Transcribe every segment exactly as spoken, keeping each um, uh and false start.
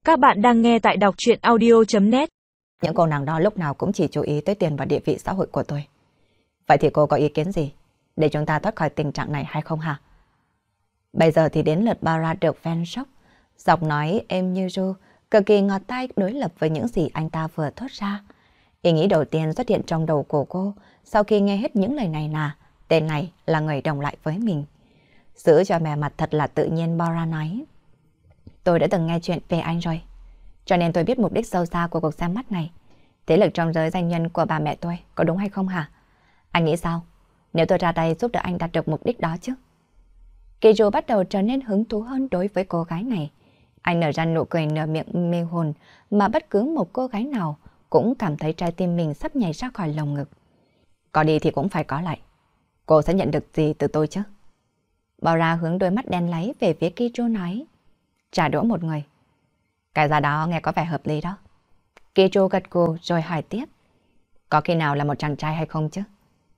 Các bạn đang nghe tại đọc truyện audio chấm net. Những cô nàng đó lúc nào cũng chỉ chú ý tới tiền và địa vị xã hội của tôi. Vậy thì cô có ý kiến gì để chúng ta thoát khỏi tình trạng này hay không hả? Bây giờ thì đến lượt Bara được fan sốc. Giọng nói êm như ru, cực kỳ ngọt tai đối lập với những gì anh ta vừa thốt ra. Ý nghĩ đầu tiên xuất hiện trong đầu của cô sau khi nghe hết những lời này là tên này là người đồng lại với mình. Giữ cho mẹ mặt thật là tự nhiên, Bara nói. Tôi đã từng nghe chuyện về anh rồi, cho nên tôi biết mục đích sâu xa của cuộc xem mắt này. Thế lực trong giới danh nhân của bà mẹ tôi có đúng hay không hả? Anh nghĩ sao nếu tôi ra tay giúp đỡ anh đạt được mục đích đó chứ? Kiju bắt đầu trở nên hứng thú hơn đối với cô gái này. Anh nở ra nụ cười nở miệng mê hồn mà bất cứ một cô gái nào cũng cảm thấy trái tim mình sắp nhảy ra khỏi lồng ngực. Có đi thì cũng phải có lại. Cô sẽ nhận được gì từ tôi chứ? Bara hướng đôi mắt đen láy về phía Kiju nói. Trả đũa một người. Cái giá đó nghe có vẻ hợp lý đó. Kiju gật gù rồi hỏi tiếp. Có khi nào là một chàng trai hay không chứ?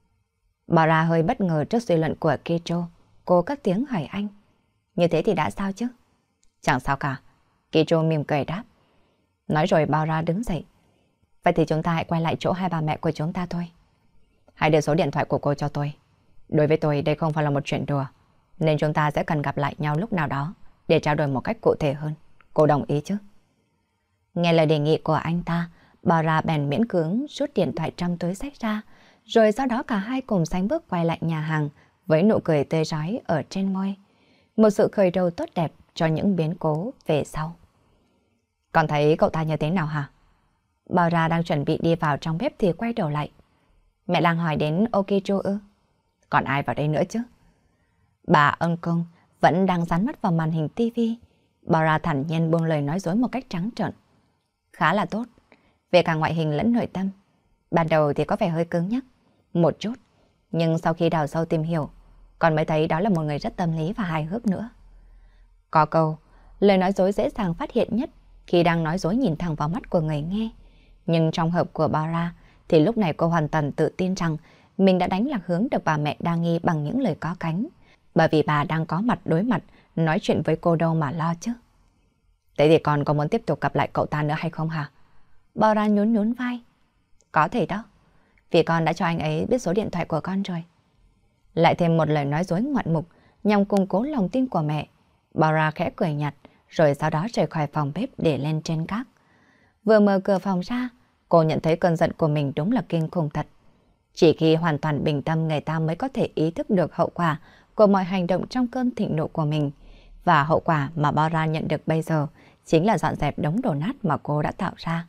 Bara hơi bất ngờ trước suy luận của Kiju. Cô cất tiếng hỏi anh. Như thế thì đã sao chứ? Chẳng sao cả. Kiju mỉm cười đáp. Nói rồi Bara đứng dậy. Vậy thì chúng ta hãy quay lại chỗ hai bà mẹ của chúng ta thôi. Hãy đưa số điện thoại của cô cho tôi. Đối với tôi đây không phải là một chuyện đùa, nên chúng ta sẽ cần gặp lại nhau lúc nào đó để trao đổi một cách cụ thể hơn. Cô đồng ý chứ? Nghe lời đề nghị của anh ta, Bara bèn miễn cưỡng rút điện thoại trong túi xách ra, rồi sau đó cả hai cùng sánh bước quay lại nhà hàng với nụ cười tươi rói ở trên môi. Một sự khởi đầu tốt đẹp cho những biến cố về sau. Còn thấy cậu ta như thế nào hả? Bara đang chuẩn bị đi vào trong bếp thì quay đầu lại. Mẹ đang hỏi đến Okicho ư? Còn ai vào đây nữa chứ? Bà ân công vẫn đang dán mắt vào màn hình tivi. Bara thản nhiên buông lời nói dối một cách trắng trợn. Khá là tốt, về cả ngoại hình lẫn nội tâm. Ban đầu thì có vẻ hơi cứng nhắc một chút, nhưng sau khi đào sâu tìm hiểu, còn mới thấy đó là một người rất tâm lý và hài hước nữa. Có câu, lời nói dối dễ dàng phát hiện nhất khi đang nói dối nhìn thẳng vào mắt của người nghe. Nhưng trong hợp của Bara thì lúc này cô hoàn toàn tự tin rằng mình đã đánh lạc hướng được bà mẹ đa nghi bằng những lời có cánh. Bởi vì bà đang có mặt đối mặt nói chuyện với cô đâu mà lo chứ. Thế thì con có muốn tiếp tục gặp lại cậu ta nữa hay không hả? Bara nhún nhún vai. Có thể đó, vì con đã cho anh ấy biết số điện thoại của con rồi. Lại thêm một lời nói dối ngoạn mục nhằm củng cố lòng tin của mẹ. Bara khẽ cười nhạt rồi sau đó rời khỏi phòng bếp để lên trên gác. Vừa mở cửa phòng ra, cô nhận thấy cơn giận của mình đúng là kinh khủng thật. Chỉ khi hoàn toàn bình tâm người ta mới có thể ý thức được hậu quả của mọi hành động trong cơn thịnh nộ của mình. Và hậu quả mà Bara nhận được bây giờ chính là dọn dẹp đống đổ nát mà cô đã tạo ra.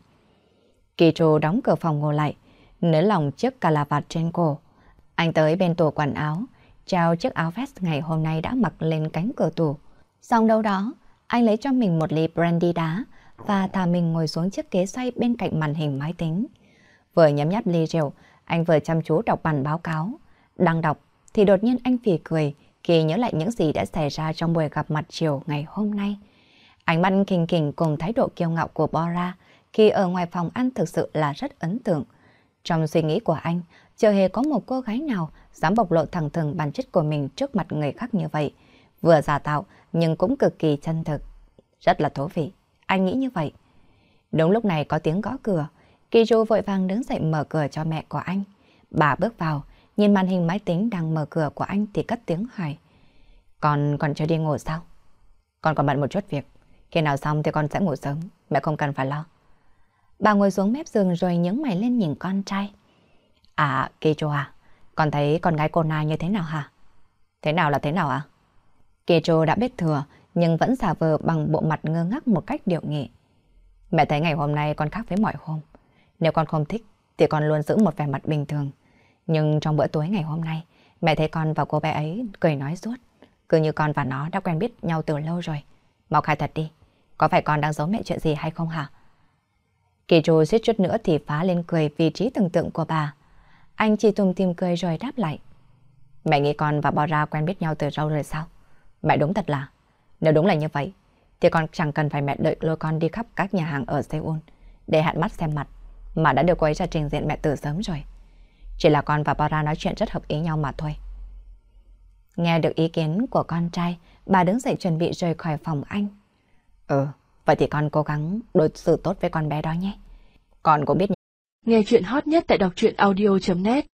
Kiju đóng cửa phòng ngồi lại, nới lỏng chiếc cà la vạt trên cổ. Anh tới bên tủ quần áo, treo chiếc áo vest ngày hôm nay đã mặc lên cánh cửa tủ. Xong đâu đó, anh lấy cho mình một ly brandy đá và thả mình ngồi xuống chiếc ghế xoay bên cạnh màn hình máy tính. Vừa nhấm nháp ly rượu, anh vừa chăm chú đọc bản báo cáo. Đang đọc thì đột nhiên anh phì cười khi nhớ lại những gì đã xảy ra trong buổi gặp mặt chiều ngày hôm nay. Ánh mắt khinh khỉnh cùng thái độ kiêu ngạo của Bara khi ở ngoài phòng ăn thực sự là rất ấn tượng. Trong suy nghĩ của anh, chưa hề có một cô gái nào dám bộc lộ thẳng thừng bản chất của mình trước mặt người khác như vậy. Vừa giả tạo nhưng cũng cực kỳ chân thực. Rất là thú vị, anh nghĩ như vậy. Đúng lúc này có tiếng gõ cửa. Kiju vội vàng đứng dậy mở cửa cho mẹ của anh. Bà bước vào, nhìn màn hình máy tính đang mở cửa của anh thì cất tiếng hỏi. Con còn chưa đi ngủ sao? Con còn bận một chút việc. Khi nào xong thì con sẽ ngủ sớm, mẹ không cần phải lo. Bà ngồi xuống mép giường rồi nhướng mày lên nhìn con trai. À, Kiju à, con thấy con gái cô Na như thế nào hả? Thế nào là thế nào ạ? À? Kiju đã biết thừa nhưng vẫn giả vờ bằng bộ mặt ngơ ngác một cách điệu nghệ. Mẹ thấy ngày hôm nay con khác với mọi hôm. Nếu con không thích thì con luôn giữ một vẻ mặt bình thường. Nhưng trong bữa tối ngày hôm nay, mẹ thấy con và cô bé ấy cười nói suốt. Cứ như con và nó đã quen biết nhau từ lâu rồi. Mau khai thật đi, có phải con đang giấu mẹ chuyện gì hay không hả? Kiju suýt chút nữa thì phá lên cười vì trí tưởng tượng của bà. Anh chỉ tùm tìm cười rồi đáp lại. Mẹ nghĩ con và Bara quen biết nhau từ lâu rồi sao? Mẹ đúng thật là, nếu đúng là như vậy, thì con chẳng cần phải mẹ đợi lôi con đi khắp các nhà hàng ở Seoul để hạn mắt xem mặt, mà đã được cô ấy ra trình diện mẹ từ sớm rồi. Chỉ là con và Bara nói chuyện rất hợp ý nhau mà thôi. Nghe được ý kiến của con trai, bà đứng dậy chuẩn bị rời khỏi phòng anh. Ừ, Vậy thì con cố gắng đối xử tốt với con bé đó nhé. Con cũng biết. Nghe chuyện hot nhất tại đọc truyện audio chấm net